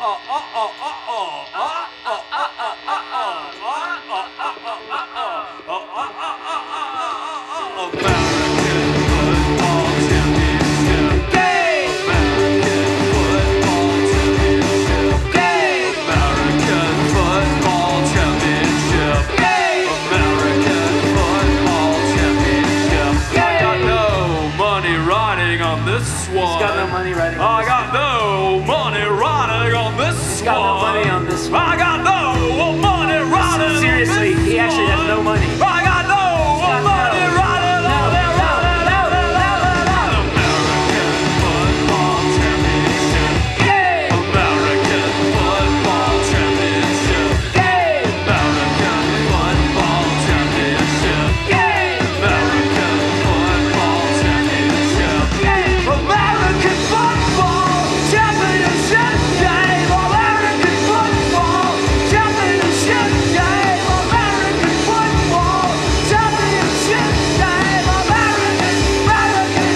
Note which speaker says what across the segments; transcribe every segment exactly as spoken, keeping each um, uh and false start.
Speaker 1: He's got no money riding on
Speaker 2: I
Speaker 1: this
Speaker 2: got no money riding on this
Speaker 1: He's got no money on this one.
Speaker 2: I got no money riding
Speaker 1: Seriously,
Speaker 2: on this
Speaker 1: he actually has no money.
Speaker 2: I got no
Speaker 1: got
Speaker 2: money
Speaker 1: no.
Speaker 2: riding
Speaker 1: No,
Speaker 2: on this
Speaker 1: no, no, no, no, no, no.
Speaker 2: American Football Championship.
Speaker 1: Game!
Speaker 2: American Football Championship.
Speaker 1: Game!
Speaker 2: American Football Championship.
Speaker 1: Game!
Speaker 2: American Football Championship.
Speaker 1: Game!
Speaker 2: American Football Championship game. American Football Championship game. American Football Championship game. American, American,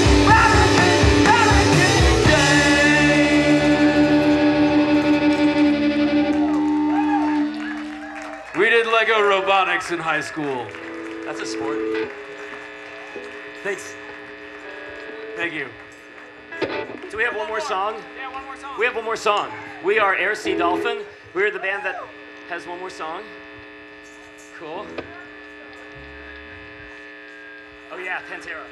Speaker 2: American, American game. We did Lego robotics in high school.
Speaker 1: That's a sport. Thanks.
Speaker 2: Thank you.
Speaker 1: Do we have one more song?
Speaker 2: Yeah, one more song.
Speaker 1: We have one more song. We are Air Sea Dolphin. We're the band that has one more song. Cool. Oh yeah, Pantera.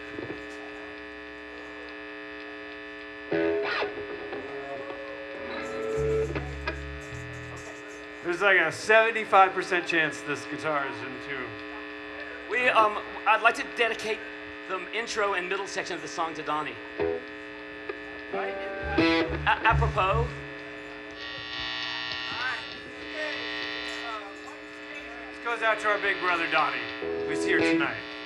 Speaker 2: There's like a seventy-five percent chance this guitar is in tune.
Speaker 1: We um, I'd like to dedicate the intro and middle section of the song to Donnie. Right? A- apropos.
Speaker 2: This goes out to our big brother Donnie, who's here tonight.